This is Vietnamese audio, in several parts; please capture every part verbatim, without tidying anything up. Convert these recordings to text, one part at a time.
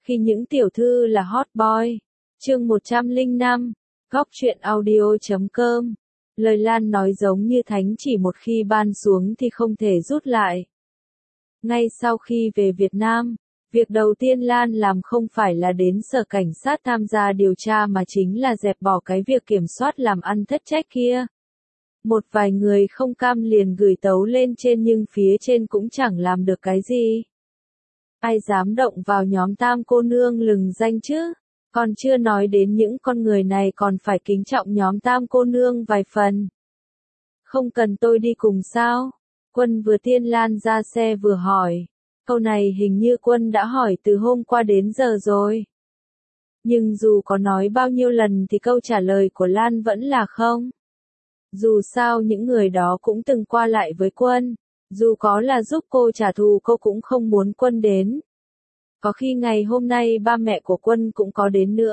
Khi những tiểu thư là hot boy. Chương một trăm lẻ năm, góc truyện audio chấm com. Lời Lan nói giống như thánh chỉ một khi ban xuống thì không thể rút lại. Ngay sau khi về Việt Nam, việc đầu tiên Lan làm không phải là đến sở cảnh sát tham gia điều tra mà chính là dẹp bỏ cái việc kiểm soát làm ăn thất trách kia. Một vài người không cam liền gửi tấu lên trên nhưng phía trên cũng chẳng làm được cái gì. Ai dám động vào nhóm tam cô nương lừng danh chứ? Còn chưa nói đến những con người này còn phải kính trọng nhóm tam cô nương vài phần. Không cần tôi đi cùng sao? Quân vừa tiên Lan ra xe vừa hỏi. Câu này hình như Quân đã hỏi từ hôm qua đến giờ rồi. Nhưng dù có nói bao nhiêu lần thì câu trả lời của Lan vẫn là không. Dù sao những người đó cũng từng qua lại với Quân. Dù có là giúp cô trả thù cô cũng không muốn Quân đến. Có khi ngày hôm nay ba mẹ của Quân cũng có đến nữa.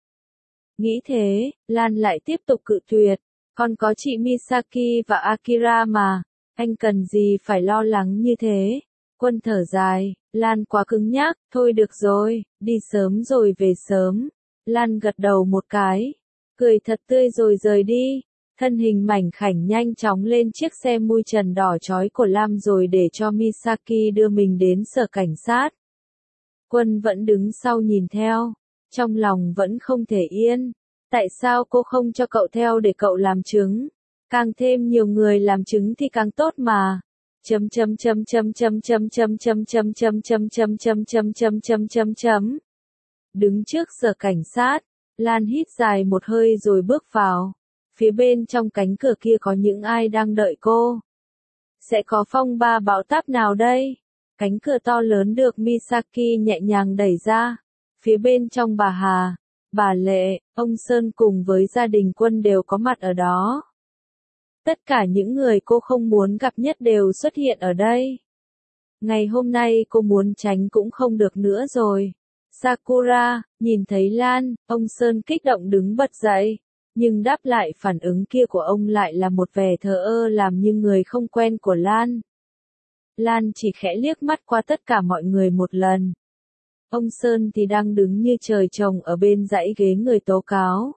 Nghĩ thế, Lan lại tiếp tục cự tuyệt. Còn có chị Misaki và Akira mà. Anh cần gì phải lo lắng như thế? Quân thở dài. Lan quá cứng nhắc. Thôi được rồi, đi sớm rồi về sớm. Lan gật đầu một cái. Cười thật tươi rồi rời đi. Thân hình mảnh khảnh nhanh chóng lên chiếc xe mui trần đỏ chói của Lam rồi để cho Misaki đưa mình đến sở cảnh sát. Quân vẫn đứng sau nhìn theo. Trong lòng vẫn không thể yên. Tại sao cô không cho cậu theo để cậu làm chứng? Càng thêm nhiều người làm chứng thì càng tốt mà. Chấm chấm chấm chấm chấm chấm chấm chấm chấm chấm chấm chấm chấm chấm chấm chấm chấm chấm. Đứng trước sở cảnh sát, Lan hít dài một hơi rồi bước vào. Phía bên trong cánh cửa kia có những ai đang đợi cô? Sẽ có phong ba bão táp nào đây? Cánh cửa to lớn được Misaki nhẹ nhàng đẩy ra. Phía bên trong bà Hà, bà Lệ, ông Sơn cùng với gia đình Quân đều có mặt ở đó. Tất cả những người cô không muốn gặp nhất đều xuất hiện ở đây. Ngày hôm nay cô muốn tránh cũng không được nữa rồi. Sakura, nhìn thấy Lan, ông Sơn kích động đứng bật dậy. Nhưng đáp lại phản ứng kia của ông lại là một vẻ thờ ơ làm như người không quen của Lan. Lan chỉ khẽ liếc mắt qua tất cả mọi người một lần. Ông Sơn thì đang đứng như trời trồng ở bên dãy ghế người tố cáo.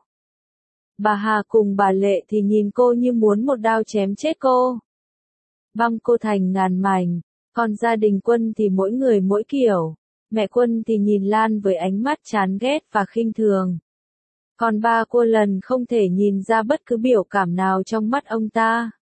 Bà Hà cùng bà Lệ thì nhìn cô như muốn một đao chém chết cô. Băm cô thành ngàn mảnh. Còn gia đình Quân thì mỗi người mỗi kiểu. Mẹ Quân thì nhìn Lan với ánh mắt chán ghét và khinh thường. Còn ba cô lần không thể nhìn ra bất cứ biểu cảm nào trong mắt ông ta.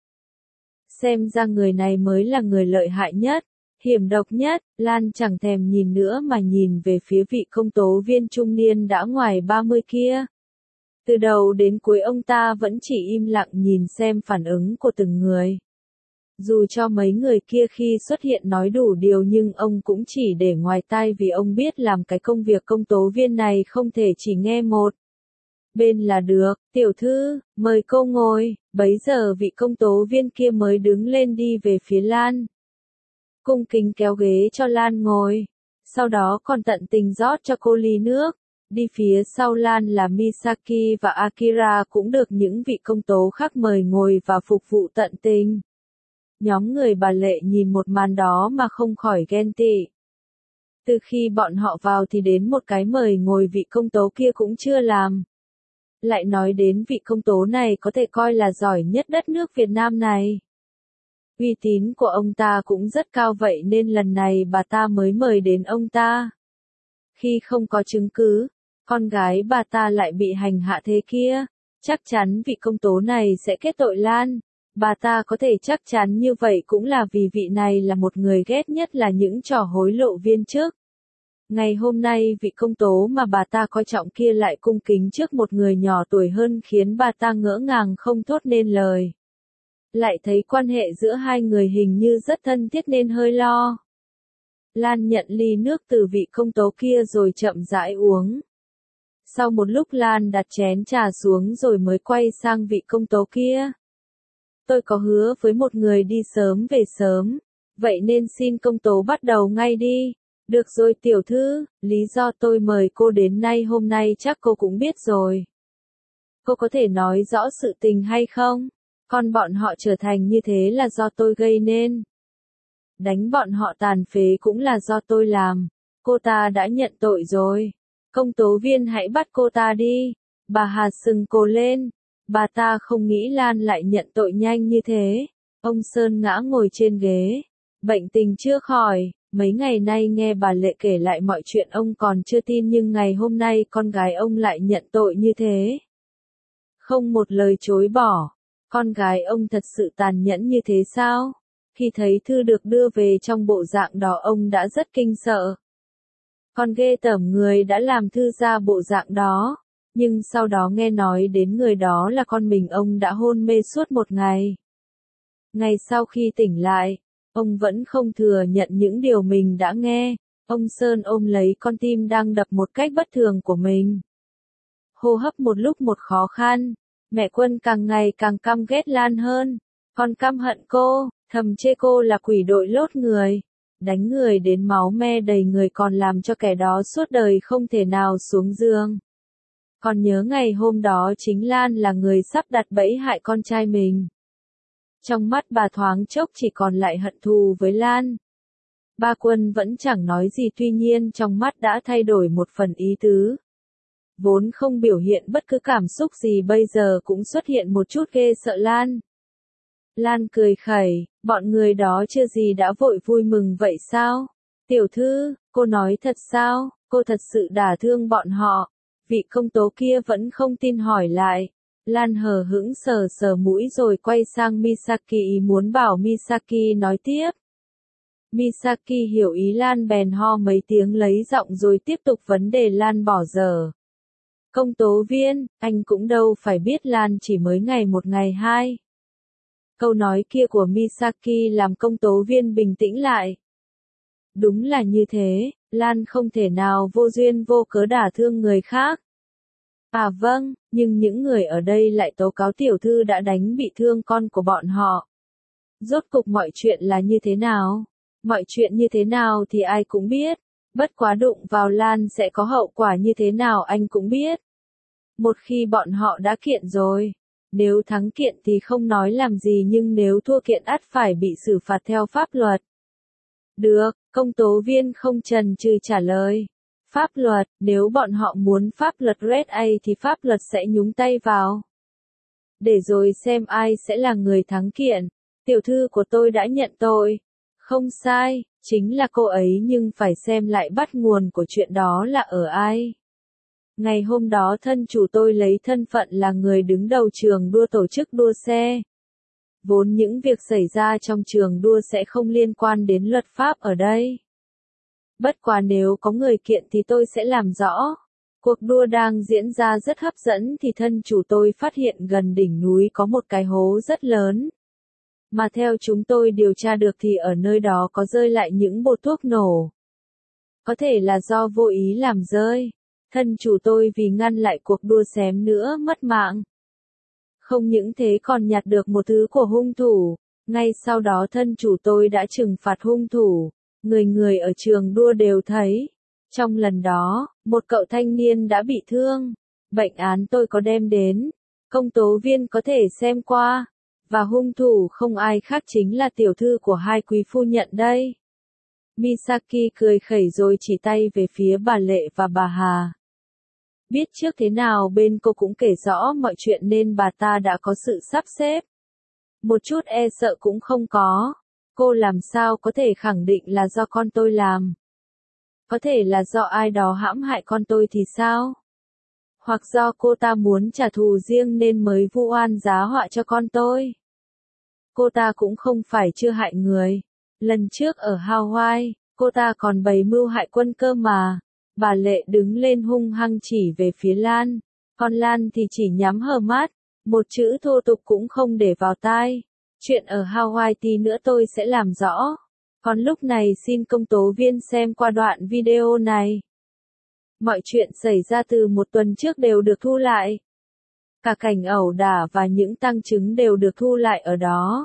Xem ra người này mới là người lợi hại nhất, hiểm độc nhất. Lan chẳng thèm nhìn nữa mà nhìn về phía vị công tố viên trung niên đã ngoài ba mươi kia. Từ đầu đến cuối ông ta vẫn chỉ im lặng nhìn xem phản ứng của từng người. Dù cho mấy người kia khi xuất hiện nói đủ điều nhưng ông cũng chỉ để ngoài tai vì ông biết làm cái công việc công tố viên này không thể chỉ nghe một bên là được. Tiểu thư, mời cô ngồi. Bấy giờ vị công tố viên kia mới đứng lên đi về phía Lan. Cung kính kéo ghế cho Lan ngồi. Sau đó còn tận tình rót cho cô ly nước. Đi phía sau Lan là Misaki và Akira cũng được những vị công tố khác mời ngồi và phục vụ tận tình. Nhóm người bà Lệ nhìn một màn đó mà không khỏi ghen tị. Từ khi bọn họ vào thì đến một cái mời ngồi vị công tố kia cũng chưa làm. Lại nói đến vị công tố này có thể coi là giỏi nhất đất nước Việt Nam này. Uy tín của ông ta cũng rất cao vậy nên lần này bà ta mới mời đến ông ta. Khi không có chứng cứ, con gái bà ta lại bị hành hạ thế kia, chắc chắn vị công tố này sẽ kết tội Lan. Bà ta có thể chắc chắn như vậy cũng là vì vị này là một người ghét nhất là những trò hối lộ viên chức. Ngày hôm nay vị công tố mà bà ta coi trọng kia lại cung kính trước một người nhỏ tuổi hơn khiến bà ta ngỡ ngàng không thốt nên lời. Lại thấy quan hệ giữa hai người hình như rất thân thiết nên hơi lo. Lan nhận ly nước từ vị công tố kia rồi chậm rãi uống. Sau một lúc Lan đặt chén trà xuống rồi mới quay sang vị công tố kia. Tôi có hứa với một người đi sớm về sớm, vậy nên xin công tố bắt đầu ngay đi. Được rồi tiểu thư, lý do tôi mời cô đến nay hôm nay chắc cô cũng biết rồi. Cô có thể nói rõ sự tình hay không? Còn bọn họ trở thành như thế là do tôi gây nên. Đánh bọn họ tàn phế cũng là do tôi làm. cô ta đã nhận tội rồi. Công tố viên hãy bắt cô ta đi. Bà Hà sừng cổ lên. Bà ta không nghĩ Lan lại nhận tội nhanh như thế. Ông Sơn ngã ngồi trên ghế. Bệnh tình chưa khỏi. Mấy ngày nay nghe bà Lệ kể lại mọi chuyện ông còn chưa tin, nhưng ngày hôm nay con gái ông lại nhận tội như thế. Không một lời chối bỏ. Con gái ông thật sự tàn nhẫn như thế sao? Khi thấy thư được đưa về trong bộ dạng đó ông đã rất kinh sợ. Con ghê tởm người đã làm thư ra bộ dạng đó. Nhưng sau đó nghe nói đến người đó là con mình, ông đã hôn mê suốt một ngày. Ngày sau khi tỉnh lại, ông vẫn không thừa nhận những điều mình đã nghe. Ông Sơn ôm lấy con tim đang đập một cách bất thường của mình. Hô hấp một lúc một khó khăn. Mẹ Quân càng ngày càng căm ghét Lan hơn. Con căm hận cô, thầm chê cô là quỷ đội lốt người. Đánh người đến máu me đầy người, còn làm cho kẻ đó suốt đời không thể nào xuống giường. Còn nhớ ngày hôm đó chính Lan là người sắp đặt bẫy hại con trai mình. Trong mắt bà thoáng chốc chỉ còn lại hận thù với Lan. Ba Quân vẫn chẳng nói gì, tuy nhiên trong mắt đã thay đổi một phần ý tứ. Vốn không biểu hiện bất cứ cảm xúc gì bây giờ cũng xuất hiện một chút ghê sợ Lan. Lan cười khẩy, bọn người đó chưa gì đã vội vui mừng vậy sao? Tiểu thư, cô nói thật sao? Cô thật sự đả thương bọn họ. Vị công tố kia vẫn không tin hỏi lại. Lan hờ hững sờ sờ mũi rồi quay sang Misaki muốn bảo Misaki nói tiếp. Misaki hiểu ý Lan bèn ho mấy tiếng lấy giọng rồi tiếp tục vấn đề Lan bỏ dở. Công tố viên, anh cũng đâu phải biết Lan chỉ mới ngày một ngày hai. Câu nói kia của Misaki làm công tố viên bình tĩnh lại. Đúng là như thế, Lan không thể nào vô duyên vô cớ đả thương người khác. À vâng, nhưng những người ở đây lại tố cáo tiểu thư đã đánh bị thương con của bọn họ. Rốt cục mọi chuyện là như thế nào? Mọi chuyện như thế nào thì ai cũng biết. Bất quá đụng vào Lan sẽ có hậu quả như thế nào anh cũng biết. Một khi bọn họ đã kiện rồi, nếu thắng kiện thì không nói làm gì, nhưng nếu thua kiện ắt phải bị xử phạt theo pháp luật. Được, công tố viên không chần chừ trả lời. Pháp luật, nếu bọn họ muốn pháp luật Red A thì pháp luật sẽ nhúng tay vào. Để rồi xem ai sẽ là người thắng kiện. Tiểu thư của tôi đã nhận tội. Không sai, chính là cô ấy, nhưng phải xem lại bắt nguồn của chuyện đó là ở ai. Ngày hôm đó thân chủ tôi lấy thân phận là người đứng đầu trường đua tổ chức đua xe. Vốn những việc xảy ra trong trường đua sẽ không liên quan đến luật pháp ở đây. Bất quá nếu có người kiện thì tôi sẽ làm rõ. Cuộc đua đang diễn ra rất hấp dẫn thì thân chủ tôi phát hiện gần đỉnh núi có một cái hố rất lớn. Mà theo chúng tôi điều tra được thì ở nơi đó có rơi lại những bột thuốc nổ. Có thể là do vô ý làm rơi. Thân chủ tôi vì ngăn lại cuộc đua xém nữa mất mạng. Không những thế còn nhặt được một thứ của hung thủ. Ngay sau đó thân chủ tôi đã trừng phạt hung thủ. Người người ở trường đua đều thấy. Trong lần đó, một cậu thanh niên đã bị thương. Bệnh án tôi có đem đến. Công tố viên có thể xem qua. Và hung thủ không ai khác chính là tiểu thư của hai quý phu nhận đây. Misaki cười khẩy rồi chỉ tay về phía bà Lệ và bà Hà. Biết trước thế nào bên cô cũng kể rõ mọi chuyện nên bà ta đã có sự sắp xếp. Một chút e sợ cũng không có. Cô làm sao có thể khẳng định là do con tôi làm? Có thể là do ai đó hãm hại con tôi thì sao? Hoặc do cô ta muốn trả thù riêng nên mới vu oan giá họa cho con tôi? Cô ta cũng không phải chưa hại người. Lần trước ở Hawaii, cô ta còn bày mưu hại Quân cơ mà. Bà Lệ đứng lên hung hăng chỉ về phía Lan. Còn Lan thì chỉ nhắm hờ mắt. Một chữ thô tục cũng không để vào tai. Chuyện ở Hawaii tí nữa tôi sẽ làm rõ. Còn lúc này xin công tố viên xem qua đoạn video này. Mọi chuyện xảy ra từ một tuần trước đều được thu lại. Cả cảnh ẩu đả và những tang chứng đều được thu lại ở đó.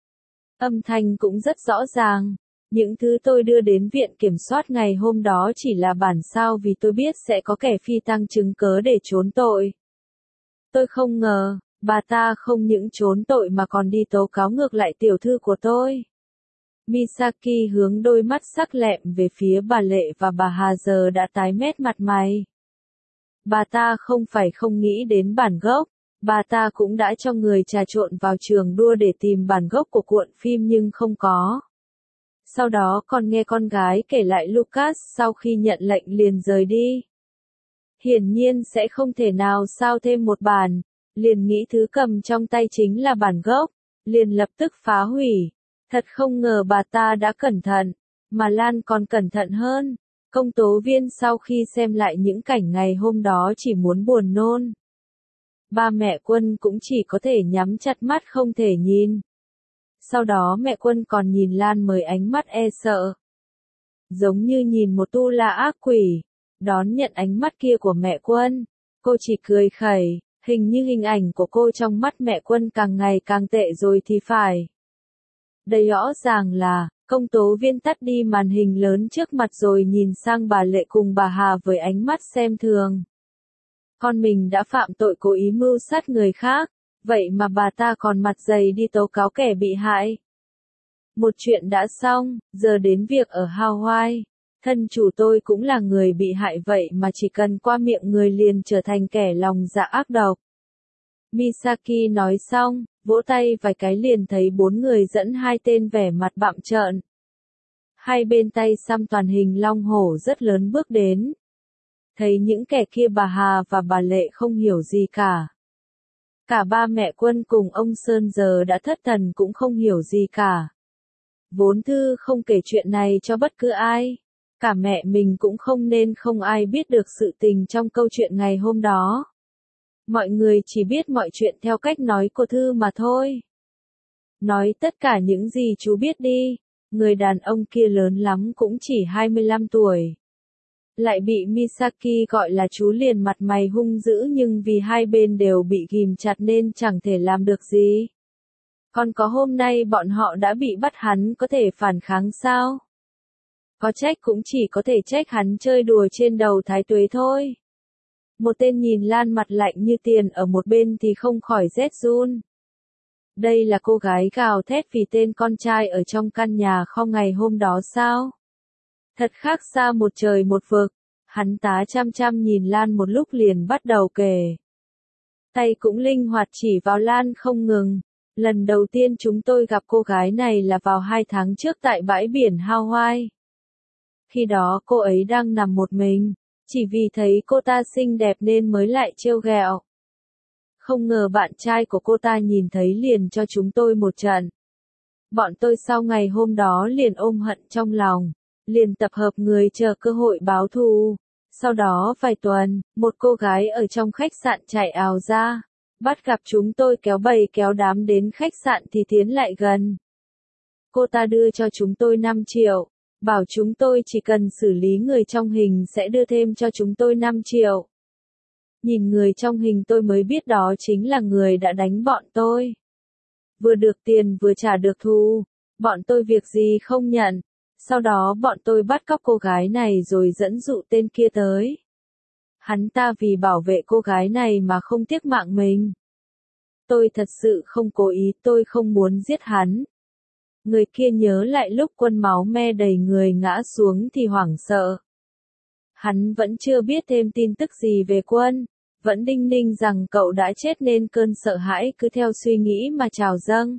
Âm thanh cũng rất rõ ràng. Những thứ tôi đưa đến viện kiểm soát ngày hôm đó chỉ là bản sao vì tôi biết sẽ có kẻ phi tang chứng cớ để trốn tội. Tôi không ngờ, bà ta không những trốn tội mà còn đi tố cáo ngược lại tiểu thư của tôi. Misaki hướng đôi mắt sắc lẹm về phía bà Lệ và bà Hà giờ đã tái mét mặt mày. Bà ta không phải không nghĩ đến bản gốc, bà ta cũng đã cho người trà trộn vào trường đua để tìm bản gốc của cuộn phim nhưng không có. Sau đó còn nghe con gái kể lại Lucas sau khi nhận lệnh liền rời đi. Hiển nhiên sẽ không thể nào sao thêm một bản, liền nghĩ thứ cầm trong tay chính là bản gốc, liền lập tức phá hủy. Thật không ngờ bà ta đã cẩn thận, mà Lan còn cẩn thận hơn. Công tố viên sau khi xem lại những cảnh ngày hôm đó chỉ muốn buồn nôn. Ba mẹ Quân cũng chỉ có thể nhắm chặt mắt không thể nhìn. Sau đó mẹ Quân còn nhìn Lan với ánh mắt e sợ. Giống như nhìn một tu la ác quỷ, đón nhận ánh mắt kia của mẹ Quân. Cô chỉ cười khẩy, hình như hình ảnh của cô trong mắt mẹ Quân càng ngày càng tệ rồi thì phải. Đây rõ ràng là, công tố viên tắt đi màn hình lớn trước mặt rồi nhìn sang bà Lệ cùng bà Hà với ánh mắt xem thường. Con mình đã phạm tội cố ý mưu sát người khác, vậy mà bà ta còn mặt dày đi tố cáo kẻ bị hại. Một chuyện đã xong, giờ đến việc ở Hawaii. Thân chủ tôi cũng là người bị hại vậy mà chỉ cần qua miệng người liền trở thành kẻ lòng dạ ác độc. Misaki nói xong, vỗ tay vài cái liền thấy bốn người dẫn hai tên vẻ mặt bặm trợn. Hai bên tay xăm toàn hình long hổ rất lớn bước đến. Thấy những kẻ kia bà Hà và bà Lệ không hiểu gì cả. Cả ba mẹ Quân cùng ông Sơn giờ đã thất thần cũng không hiểu gì cả. Vốn Thư không kể chuyện này cho bất cứ ai. Cả mẹ mình cũng không nên không ai biết được sự tình trong câu chuyện ngày hôm đó. Mọi người chỉ biết mọi chuyện theo cách nói của Thư mà thôi. Nói tất cả những gì chú biết đi. Người đàn ông kia lớn lắm cũng chỉ hai mươi lăm tuổi. Lại bị Misaki gọi là chú liền mặt mày hung dữ nhưng vì hai bên đều bị ghìm chặt nên chẳng thể làm được gì. Còn có hôm nay bọn họ đã bị bắt hắn có thể phản kháng sao? Có trách cũng chỉ có thể trách hắn chơi đùa trên đầu Thái Tuế thôi. Một tên nhìn Lan mặt lạnh như tiền ở một bên thì không khỏi rét run. Đây là cô gái gào thét vì tên con trai ở trong căn nhà kho ngày hôm đó sao? Thật khác xa một trời một vực. Hắn tá chăm chăm nhìn Lan một lúc liền bắt đầu kể. Tay cũng linh hoạt chỉ vào Lan không ngừng. Lần đầu tiên chúng tôi gặp cô gái này là vào hai tháng trước tại bãi biển Hawaii. Khi đó cô ấy đang nằm một mình. Chỉ vì thấy cô ta xinh đẹp nên mới lại trêu ghẹo. Không ngờ bạn trai của cô ta nhìn thấy liền cho chúng tôi một trận. Bọn tôi sau ngày hôm đó liền ôm hận trong lòng. Liền tập hợp người chờ cơ hội báo thù. Sau đó vài tuần, một cô gái ở trong khách sạn chạy ào ra. Bắt gặp chúng tôi kéo bầy kéo đám đến khách sạn thì tiến lại gần. Cô ta đưa cho chúng tôi năm triệu. Bảo chúng tôi chỉ cần xử lý người trong hình sẽ đưa thêm cho chúng tôi năm triệu. Nhìn người trong hình tôi mới biết đó chính là người đã đánh bọn tôi. Vừa được tiền vừa trả được thù. Bọn tôi việc gì không nhận. Sau đó bọn tôi bắt cóc cô gái này rồi dẫn dụ tên kia tới. Hắn ta vì bảo vệ cô gái này mà không tiếc mạng mình. Tôi thật sự không cố ý, tôi không muốn giết hắn. Người kia nhớ lại lúc Quân máu me đầy người ngã xuống thì hoảng sợ. Hắn vẫn chưa biết thêm tin tức gì về Quân, vẫn đinh ninh rằng cậu đã chết nên cơn sợ hãi cứ theo suy nghĩ mà trào dâng.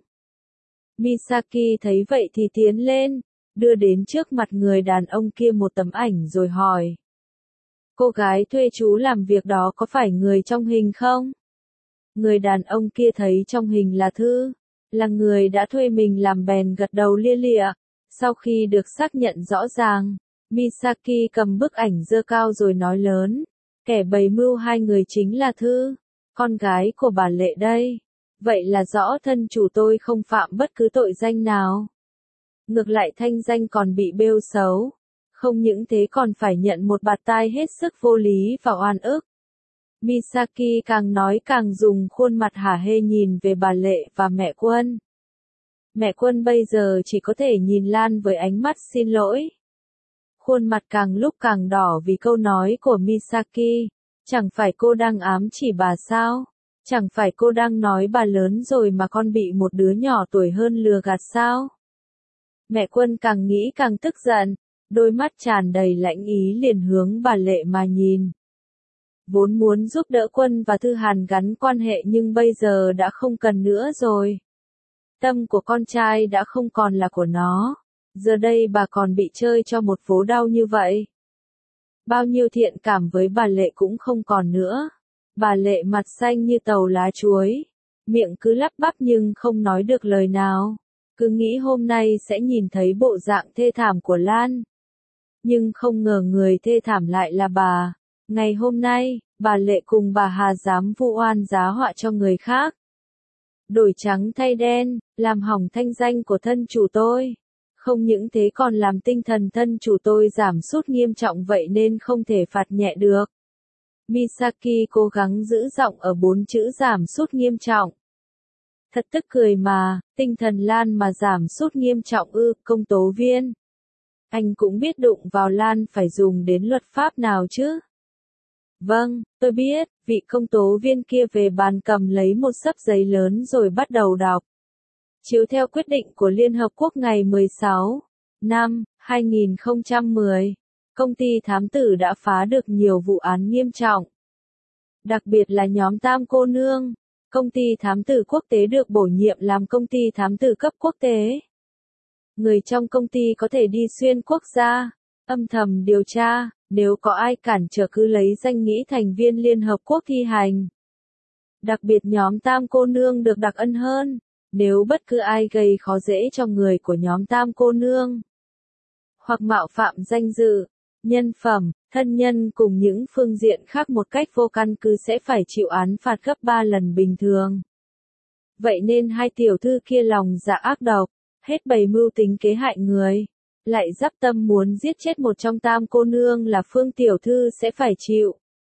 Misaki thấy vậy thì tiến lên, đưa đến trước mặt người đàn ông kia một tấm ảnh rồi hỏi. Cô gái thuê chú làm việc đó có phải người trong hình không? Người đàn ông kia thấy trong hình là Thư, là người đã thuê mình làm bèn gật đầu lia lịa. Sau khi được xác nhận rõ ràng, Misaki cầm bức ảnh giơ cao rồi nói lớn. Kẻ bày mưu hai người chính là Thư, con gái của bà Lệ đây. Vậy là rõ thân chủ tôi không phạm bất cứ tội danh nào. Ngược lại thanh danh còn bị bêu xấu. Không những thế còn phải nhận một bạt tai hết sức vô lý và oan ức. Misaki càng nói càng dùng khuôn mặt hả hê nhìn về bà Lệ và mẹ Quân. Mẹ Quân bây giờ chỉ có thể nhìn Lan với ánh mắt xin lỗi. Khuôn mặt càng lúc càng đỏ vì câu nói của Misaki. Chẳng phải cô đang ám chỉ bà sao? Chẳng phải cô đang nói bà lớn rồi mà con bị một đứa nhỏ tuổi hơn lừa gạt sao? Mẹ Quân càng nghĩ càng tức giận, đôi mắt tràn đầy lãnh ý liền hướng bà Lệ mà nhìn. Vốn muốn giúp đỡ Quân và Thư Hàn gắn quan hệ nhưng bây giờ đã không cần nữa rồi. Tâm của con trai đã không còn là của nó. Giờ đây bà còn bị chơi cho một vố đau như vậy. Bao nhiêu thiện cảm với bà Lệ cũng không còn nữa. Bà Lệ mặt xanh như tàu lá chuối. Miệng cứ lắp bắp nhưng không nói được lời nào. Cứ nghĩ hôm nay sẽ nhìn thấy bộ dạng thê thảm của Lan. Nhưng không ngờ người thê thảm lại là bà. Ngày hôm nay, bà Lệ cùng bà Hà dám vu oan giá họa cho người khác. Đổi trắng thay đen, làm hỏng thanh danh của thân chủ tôi. Không những thế còn làm tinh thần thân chủ tôi giảm sút nghiêm trọng vậy nên không thể phạt nhẹ được. Misaki cố gắng giữ giọng ở bốn chữ giảm sút nghiêm trọng. Thật tức cười mà, tinh thần Lan mà giảm sút nghiêm trọng ư, công tố viên. Anh cũng biết đụng vào Lan phải dùng đến luật pháp nào chứ? Vâng, tôi biết, vị công tố viên kia về bàn cầm lấy một xấp giấy lớn rồi bắt đầu đọc. Chiếu theo quyết định của Liên Hợp Quốc ngày mười sáu năm hai nghìn không trăm mười, công ty thám tử đã phá được nhiều vụ án nghiêm trọng. Đặc biệt là nhóm Tam Cô Nương, công ty thám tử quốc tế được bổ nhiệm làm công ty thám tử cấp quốc tế. Người trong công ty có thể đi xuyên quốc gia, âm thầm điều tra, nếu có ai cản trở cứ lấy danh nghĩa thành viên Liên Hợp Quốc thi hành. Đặc biệt nhóm Tam Cô Nương được đặc ân hơn. Nếu bất cứ ai gây khó dễ cho người của nhóm Tam Cô Nương, hoặc mạo phạm danh dự, nhân phẩm, thân nhân cùng những phương diện khác một cách vô căn cứ sẽ phải chịu án phạt gấp ba lần bình thường. Vậy nên hai tiểu thư kia lòng dạ ác độc, hết bày mưu tính kế hại người, lại dắp tâm muốn giết chết một trong Tam Cô Nương là Phương tiểu thư sẽ phải chịu.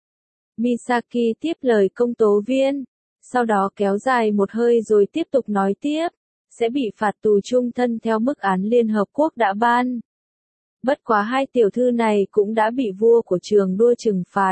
Misaki tiếp lời công tố viên. Sau đó kéo dài một hơi rồi tiếp tục nói tiếp, sẽ bị phạt tù chung thân theo mức án Liên Hợp Quốc đã ban. Bất quá hai tiểu thư này cũng đã bị vua của trường đua trừng phạt.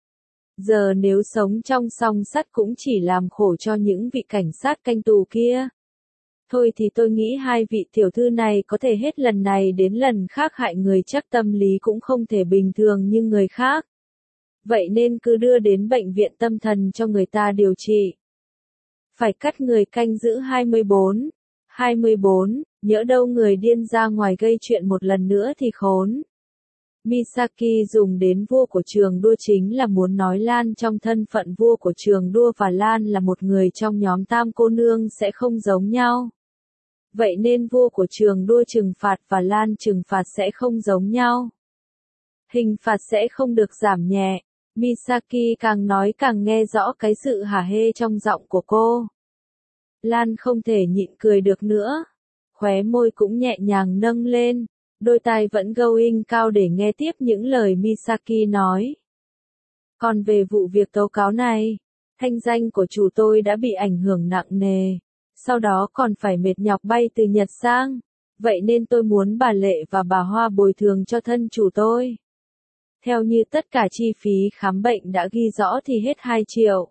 Giờ nếu sống trong song sắt cũng chỉ làm khổ cho những vị cảnh sát canh tù kia. Thôi thì tôi nghĩ hai vị tiểu thư này có thể hết lần này đến lần khác hại người chắc tâm lý cũng không thể bình thường như người khác. Vậy nên cứ đưa đến bệnh viện tâm thần cho người ta điều trị. Phải cắt người canh giữ hai mươi bốn. hai mươi bốn, nhỡ đâu người điên ra ngoài gây chuyện một lần nữa thì khốn. Misaki dùng đến vua của trường đua chính là muốn nói Lan trong thân phận vua của trường đua và Lan là một người trong nhóm Tam Cô Nương sẽ không giống nhau. Vậy nên vua của trường đua trừng phạt và Lan trừng phạt sẽ không giống nhau. Hình phạt sẽ không được giảm nhẹ. Misaki càng nói càng nghe rõ cái sự hả hê trong giọng của cô. Lan không thể nhịn cười được nữa. Khóe môi cũng nhẹ nhàng nâng lên. Đôi tai vẫn going cao để nghe tiếp những lời Misaki nói. Còn về vụ việc tố cáo này, thanh danh của chủ tôi đã bị ảnh hưởng nặng nề. Sau đó còn phải mệt nhọc bay từ Nhật sang. Vậy nên tôi muốn bà Lệ và bà Hoa bồi thường cho thân chủ tôi. Theo như tất cả chi phí khám bệnh đã ghi rõ thì hết hai triệu.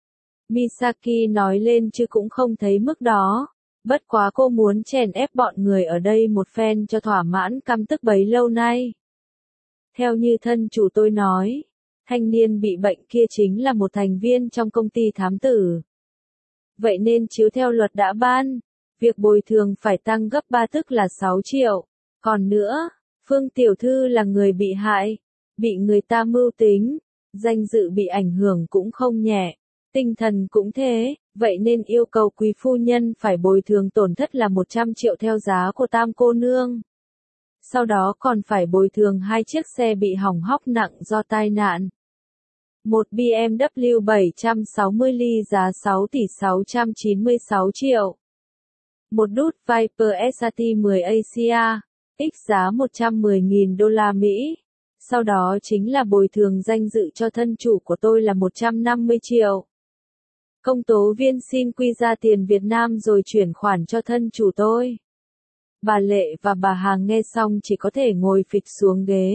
Misaki nói lên chứ cũng không thấy mức đó. Bất quá cô muốn chèn ép bọn người ở đây một phen cho thỏa mãn căm tức bấy lâu nay. Theo như thân chủ tôi nói, thanh niên bị bệnh kia chính là một thành viên trong công ty thám tử. Vậy nên chiếu theo luật đã ban, việc bồi thường phải tăng gấp ba tức là sáu triệu. Còn nữa, Phương tiểu thư là người bị hại, bị người ta mưu tính, danh dự bị ảnh hưởng cũng không nhẹ, tinh thần cũng thế, vậy nên yêu cầu quý phu nhân phải bồi thường tổn thất là một trăm triệu theo giá của Tam Cô Nương. Sau đó còn phải bồi thường hai chiếc xe bị hỏng hóc nặng do tai nạn. Một B M W bảy trăm sáu mươi ly giá sáu tỷ sáu trăm chín mươi sáu triệu. Một đút Viper S A T mười Asia, X giá một trăm mười nghìn đô la Mỹ. Sau đó chính là bồi thường danh dự cho thân chủ của tôi là một trăm năm mươi triệu. Công tố viên xin quy ra tiền Việt Nam rồi chuyển khoản cho thân chủ tôi. Bà Lệ và bà Hà nghe xong chỉ có thể ngồi phịch xuống ghế.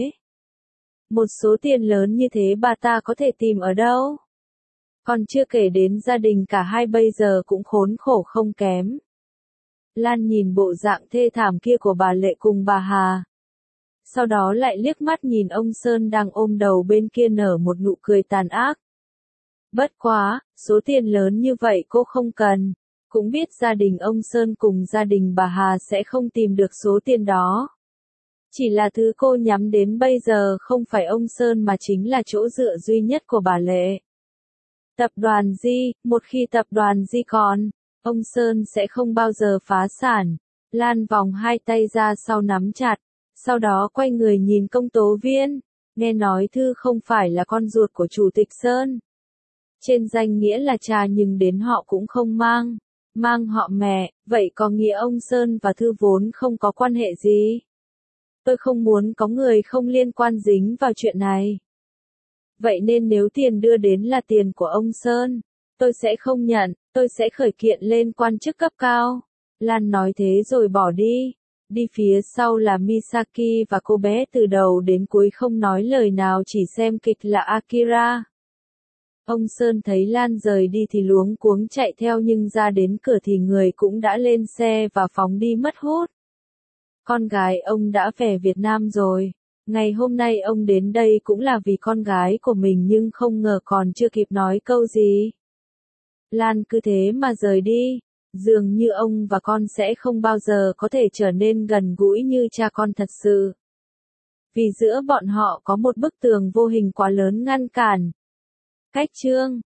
Một số tiền lớn như thế bà ta có thể tìm ở đâu? Còn chưa kể đến gia đình cả hai bây giờ cũng khốn khổ không kém. Lan nhìn bộ dạng thê thảm kia của bà Lệ cùng bà Hà. Sau đó lại liếc mắt nhìn ông Sơn đang ôm đầu bên kia nở một nụ cười tàn ác. Bất quá, số tiền lớn như vậy cô không cần. Cũng biết gia đình ông Sơn cùng gia đình bà Hà sẽ không tìm được số tiền đó. Chỉ là thứ cô nhắm đến bây giờ không phải ông Sơn mà chính là chỗ dựa duy nhất của bà Lệ. Tập đoàn Di, một khi tập đoàn Di còn, ông Sơn sẽ không bao giờ phá sản. Lan vòng hai tay ra sau nắm chặt, sau đó quay người nhìn công tố viên. Nghe nói Thư không phải là con ruột của Chủ tịch Sơn. Trên danh nghĩa là cha nhưng đến họ cũng không mang. Mang họ mẹ, vậy có nghĩa ông Sơn và Thư vốn không có quan hệ gì. Tôi không muốn có người không liên quan dính vào chuyện này. Vậy nên nếu tiền đưa đến là tiền của ông Sơn, tôi sẽ không nhận, tôi sẽ khởi kiện lên quan chức cấp cao. Lan nói thế rồi bỏ đi. Đi phía sau là Misaki và cô bé từ đầu đến cuối không nói lời nào chỉ xem kịch là Akira. Ông Sơn thấy Lan rời đi thì luống cuống chạy theo nhưng ra đến cửa thì người cũng đã lên xe và phóng đi mất hút. Con gái ông đã về Việt Nam rồi. Ngày hôm nay ông đến đây cũng là vì con gái của mình nhưng không ngờ còn chưa kịp nói câu gì. Lan cứ thế mà rời đi. Dường như ông và con sẽ không bao giờ có thể trở nên gần gũi như cha con thật sự. Vì giữa bọn họ có một bức tường vô hình quá lớn ngăn cản. Cách chương